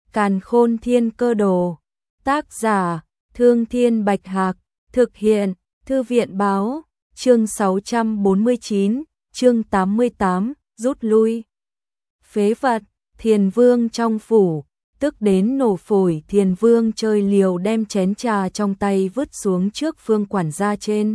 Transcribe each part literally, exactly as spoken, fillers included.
Càn Khôn Thiên Cơ Đồ. Tác giả: Thương Thiên Bạch Hạc. Thực hiện: Thư viện báo. Chương sáu trăm bốn mươi chín, chương tám mươi tám, rút lui. Phế vật, Thiền Vương trong phủ, tức đến nổ phổi. Thiền Vương chơi liều đem chén trà trong tay vứt xuống trước Phương quản gia trên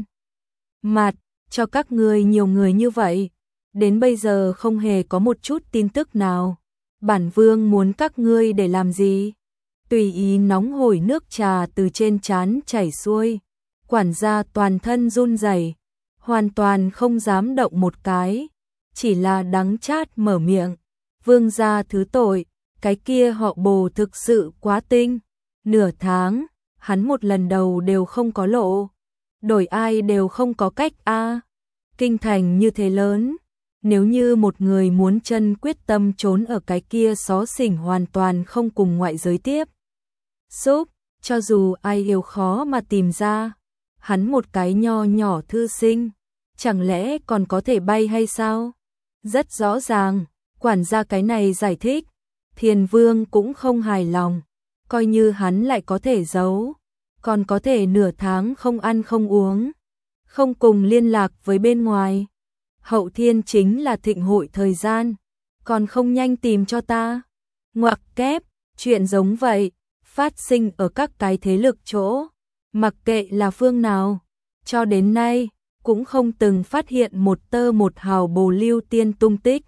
mặt. Cho các ngươi nhiều người như vậy, đến bây giờ không hề có một chút tin tức nào. Bản Vương muốn các ngươi để làm gì? Tùy ý nóng hổi nước trà từ trên trán chảy xuôi. Quản gia toàn thân run rẩy, hoàn toàn không dám động một cái, chỉ là đắng chát mở miệng. Vương gia thứ tội, cái kia họ Bồ thực sự quá tinh. Nửa tháng, hắn một lần đầu đều không có lộ. Đổi ai đều không có cách a. Kinh thành như thế lớn, nếu như một người muốn chân quyết tâm trốn ở cái kia xó xỉnh hoàn toàn không cùng ngoại giới tiếp xúc, cho dù ai yêu khó mà tìm ra. Hắn một cái nho nhỏ thư sinh, chẳng lẽ còn có thể bay hay sao? Rất rõ ràng, quản gia cái này giải thích, Thiền Vương cũng không hài lòng, coi như hắn lại có thể giấu, còn có thể nửa tháng không ăn không uống, không cùng liên lạc với bên ngoài. Hậu thiên chính là thịnh hội thời gian, còn không nhanh tìm cho ta. Ngoặc kép, chuyện giống vậy, phát sinh ở các cái thế lực chỗ, mặc kệ là phương nào, cho đến nay, cũng không từng phát hiện một tơ một hào Bồ Lưu Tiên tung tích.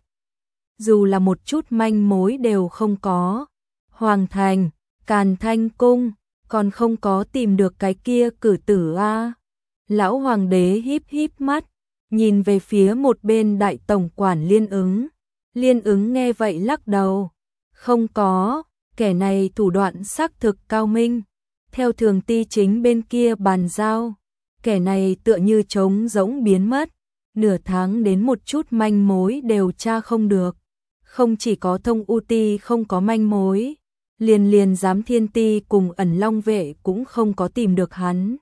Dù là một chút manh mối đều không có. Hoàng thành, Càn Thanh cung, còn không có tìm được cái kia cử tử a. Lão hoàng đế híp híp mắt, nhìn về phía một bên đại tổng quản Liên Ứng. Liên Ứng nghe vậy lắc đầu, không có, kẻ này thủ đoạn xác thực cao minh. Theo thường ty chính bên kia bàn giao, kẻ này tựa như trống rỗng biến mất, nửa tháng đến một chút manh mối đều tra không được. Không chỉ có Thông U Ti không có manh mối, liền liền Giám Thiên Ti cùng Ẩn Long vệ cũng không có tìm được hắn.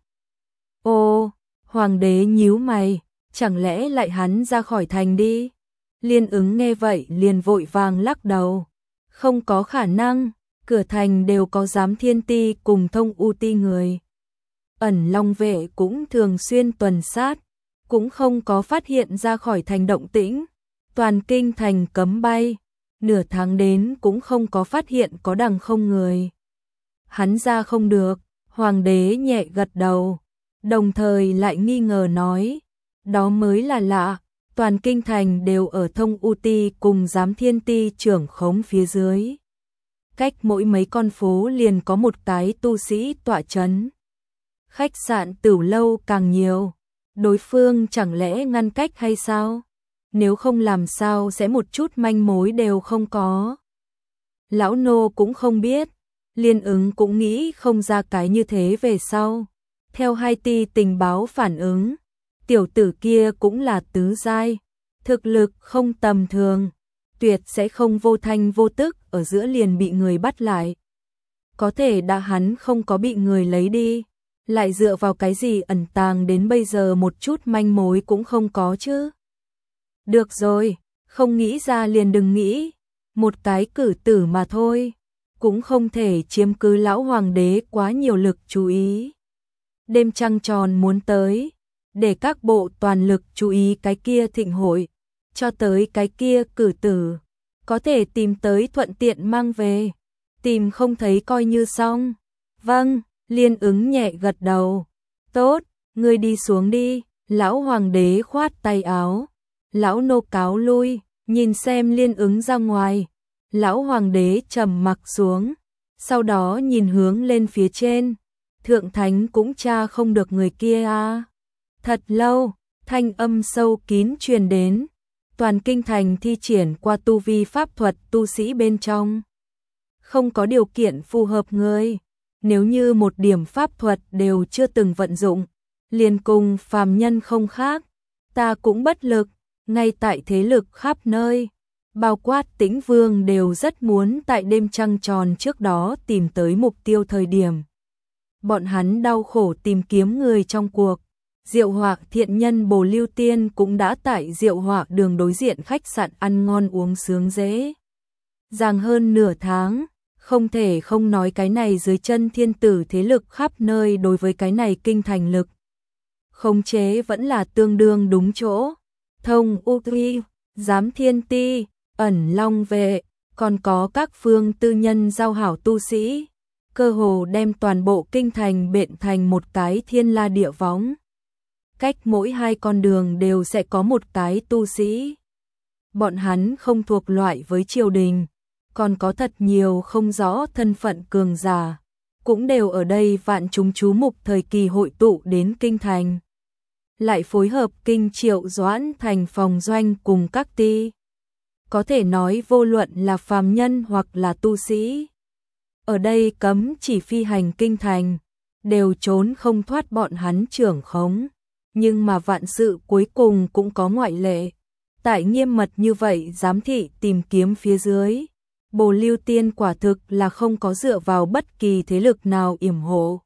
Ô, hoàng đế nhíu mày, chẳng lẽ lại hắn ra khỏi thành đi? Liên Ứng nghe vậy liền vội vàng lắc đầu, không có khả năng, cửa thành đều có Giám Thiên Ti cùng Thông U Ti người. Ẩn Long vệ cũng thường xuyên tuần sát, cũng không có phát hiện ra khỏi thành động tĩnh. Toàn kinh thành cấm bay, nửa tháng đến cũng không có phát hiện có đằng không người. Hắn ra không được, hoàng đế nhẹ gật đầu, đồng thời lại nghi ngờ nói, đó mới là lạ, toàn kinh thành đều ở Thông U Ti cùng Giám Thiên Ti trưởng khống phía dưới. Cách mỗi mấy con phố liền có một cái tu sĩ tọa chấn. Khách sạn tửu lâu càng nhiều, đối phương chẳng lẽ ngăn cách hay sao? Nếu không làm sao sẽ một chút manh mối đều không có. Lão nô cũng không biết, Liên Ứng cũng nghĩ không ra cái như thế về sau. Theo hai ti tình báo phản ứng, tiểu tử kia cũng là tứ giai, thực lực không tầm thường, tuyệt sẽ không vô thanh vô tức ở giữa liền bị người bắt lại. Có thể đã hắn không có bị người lấy đi, lại dựa vào cái gì ẩn tàng đến bây giờ một chút manh mối cũng không có chứ? Được rồi, không nghĩ ra liền đừng nghĩ, một cái cử tử mà thôi, cũng không thể chiếm cứ lão hoàng đế quá nhiều lực chú ý. Đêm trăng tròn muốn tới, để các bộ toàn lực chú ý cái kia thịnh hội, cho tới cái kia cử tử, có thể tìm tới thuận tiện mang về, tìm không thấy coi như xong. Vâng, Liên Ứng nhẹ gật đầu, tốt, ngươi đi xuống đi. Lão hoàng đế khoát tay áo, lão nô cáo lui, nhìn xem Liên Ứng ra ngoài. Lão hoàng đế trầm mặc xuống, sau đó nhìn hướng lên phía trên, thượng thánh cũng tra không được người kia à. Thật lâu, thanh âm sâu kín truyền đến, toàn kinh thành thi triển qua tu vi pháp thuật tu sĩ bên trong. Không có điều kiện phù hợp người, nếu như một điểm pháp thuật đều chưa từng vận dụng, liền cùng phàm nhân không khác, ta cũng bất lực. Ngay tại thế lực khắp nơi, bao quát Tĩnh Vương đều rất muốn tại đêm trăng tròn trước đó tìm tới mục tiêu thời điểm. Bọn hắn đau khổ tìm kiếm người trong cuộc. Diệu Họa thiện nhân Bồ Lưu Tiên cũng đã tại Diệu Họa đường đối diện khách sạn ăn ngon uống sướng dễ dàng hơn nửa tháng, Không thể không nói cái này dưới chân thiên tử thế lực khắp nơi đối với cái này kinh thành lực khống chế vẫn là tương đương đúng chỗ. Thông Utri, Giám Thiên Ti, Ẩn Long Vệ, còn có các phương tư nhân giao hảo tu sĩ, cơ hồ đem toàn bộ kinh thành biện thành một cái thiên la địa võng. Cách mỗi hai con đường đều sẽ có một cái tu sĩ. Bọn hắn không thuộc loại với triều đình, còn có thật nhiều không rõ thân phận cường giả, cũng đều ở đây vạn chúng chú mục thời kỳ hội tụ đến kinh thành. Lại phối hợp kinh Triệu Doãn thành phòng doanh cùng các ti. Có thể nói vô luận là phàm nhân hoặc là tu sĩ. Ở đây cấm chỉ phi hành kinh thành, đều trốn không thoát bọn hắn trưởng khống. Nhưng mà vạn sự cuối cùng cũng có ngoại lệ. Tại nghiêm mật như vậy giám thị tìm kiếm phía dưới, Bồ Lưu Tiên quả thực là không có dựa vào bất kỳ thế lực nào yểm hộ.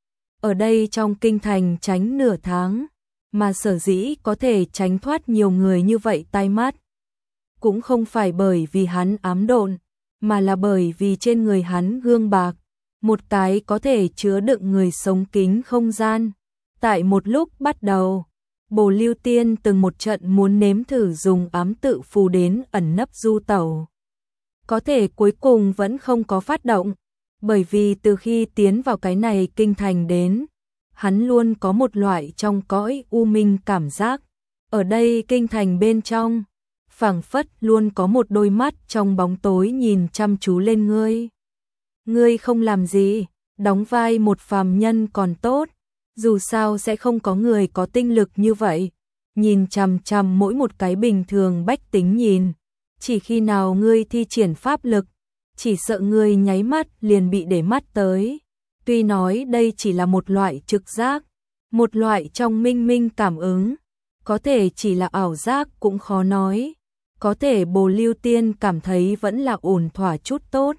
Ở đây trong kinh thành tránh nửa tháng, mà sở dĩ có thể tránh thoát nhiều người như vậy tai mắt. Cũng không phải bởi vì hắn ám độn, mà là bởi vì trên người hắn gương bạc, một cái có thể chứa đựng người sống kính không gian. Tại một lúc bắt đầu, Bồ Lưu Tiên từng một trận muốn nếm thử dùng ám tự phù đến ẩn nấp du tẩu. Có thể cuối cùng vẫn không có phát động, bởi vì từ khi tiến vào cái này kinh thành đến, hắn luôn có một loại trong cõi u minh cảm giác. Ở đây kinh thành bên trong, phảng phất luôn có một đôi mắt trong bóng tối nhìn chăm chú lên ngươi. Ngươi không làm gì, đóng vai một phàm nhân còn tốt, dù sao sẽ không có người có tinh lực như vậy, nhìn chằm chằm mỗi một cái bình thường bách tính nhìn. Chỉ khi nào ngươi thi triển pháp lực, chỉ sợ ngươi nháy mắt liền bị để mắt tới. Tuy nói đây chỉ là một loại trực giác, một loại trong minh minh cảm ứng, có thể chỉ là ảo giác cũng khó nói. Có thể Bồ Lưu Tiên cảm thấy vẫn là ổn thỏa chút tốt.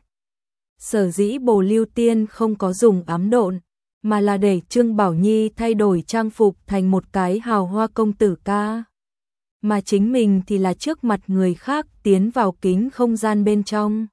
Sở dĩ Bồ Lưu Tiên không có dùng ám độn, mà là để Trương Bảo Nhi thay đổi trang phục thành một cái hào hoa công tử ca. Mà chính mình thì là trước mặt người khác tiến vào kính không gian bên trong.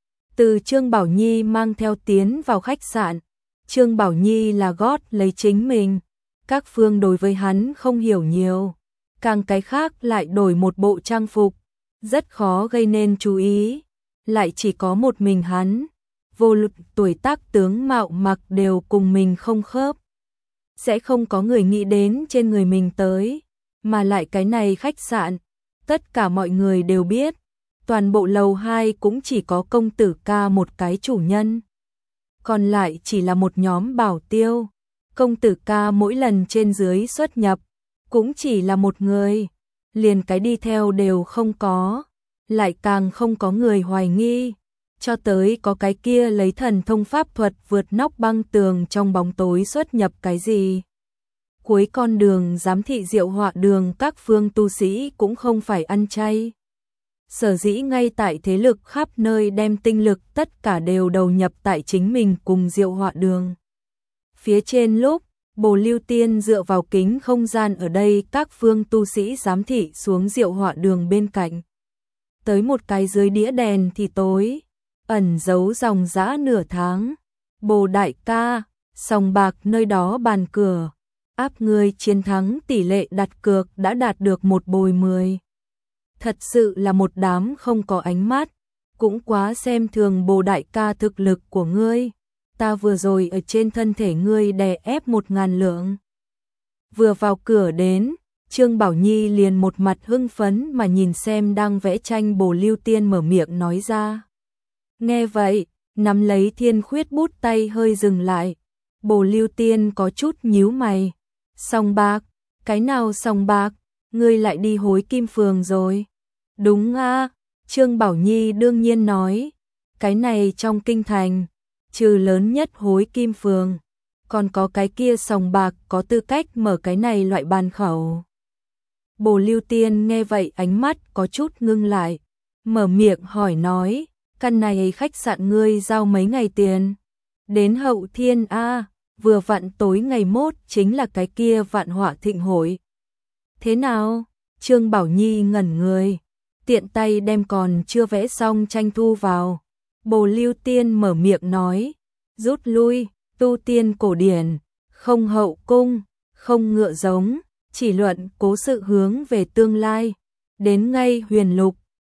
Từ Trương Bảo Nhi mang theo tiến vào khách sạn, Trương Bảo Nhi là gót lấy chính mình. Các phương đối với hắn không hiểu nhiều, càng cái khác lại đổi một bộ trang phục, rất khó gây nên chú ý. Lại chỉ có một mình hắn, vô luận tuổi tác tướng mạo mặc đều cùng mình không khớp. Sẽ không có người nghĩ đến trên người mình tới, mà lại cái này khách sạn, tất cả mọi người đều biết, toàn bộ lầu hai cũng chỉ có công tử ca một cái chủ nhân. Còn lại chỉ là một nhóm bảo tiêu, công tử ca mỗi lần trên dưới xuất nhập, cũng chỉ là một người, liền cái đi theo đều không có, lại càng không có người hoài nghi. Cho tới có cái kia lấy thần thông pháp thuật vượt nóc băng tường trong bóng tối xuất nhập cái gì. Cuối con đường giám thị Diệu Họa đường các phương tu sĩ cũng không phải ăn chay. Sở dĩ ngay tại thế lực khắp nơi đem tinh lực tất cả đều đầu nhập tại chính mình cùng Diệu Họa đường. Phía trên lúc, Bồ Lưu Tiên dựa vào kính không gian ở đây các phương tu sĩ giám thị xuống Diệu Họa đường bên cạnh. Tới một cái dưới đĩa đèn thì tối, ẩn giấu dòng dã nửa tháng. Bồ đại ca, sòng bạc nơi đó bàn cửa, áp người chiến thắng tỷ lệ đặt cược đã đạt được một bồi mười. Thật sự là một đám không có ánh mắt, cũng quá xem thường Bồ đại ca thực lực của ngươi. Ta vừa rồi ở trên thân thể ngươi đè ép một ngàn lượng. Vừa vào cửa đến, Trương Bảo Nhi liền một mặt hưng phấn mà nhìn xem đang vẽ tranh Bồ Lưu Tiên mở miệng nói ra. Nghe vậy, nắm lấy thiên khuyết bút tay hơi dừng lại. Bồ Lưu Tiên có chút nhíu mày. Sòng bạc, cái nào sòng bạc, ngươi lại đi Hối Kim Phường rồi. Đúng a, Trương Bảo Nhi đương nhiên nói. Cái này trong kinh thành, trừ lớn nhất Hối Kim Phường, còn có cái kia sòng bạc có tư cách mở cái này loại bàn khẩu. Bồ Lưu Tiên nghe vậy ánh mắt có chút ngưng lại, mở miệng hỏi nói, căn này khách sạn ngươi giao mấy ngày tiền? Đến Hậu Thiên a, vừa vặn tối ngày mốt chính là cái kia vạn họa thịnh hội. Thế nào? Trương Bảo Nhi ngẩn người, tiện tay đem còn chưa vẽ xong tranh thu vào, Bồ Lưu Tiên mở miệng nói, rút lui, tu tiên cổ điển, không hậu cung, không ngựa giống, chỉ luận cố sự hướng về tương lai. Đến ngay huyền lục,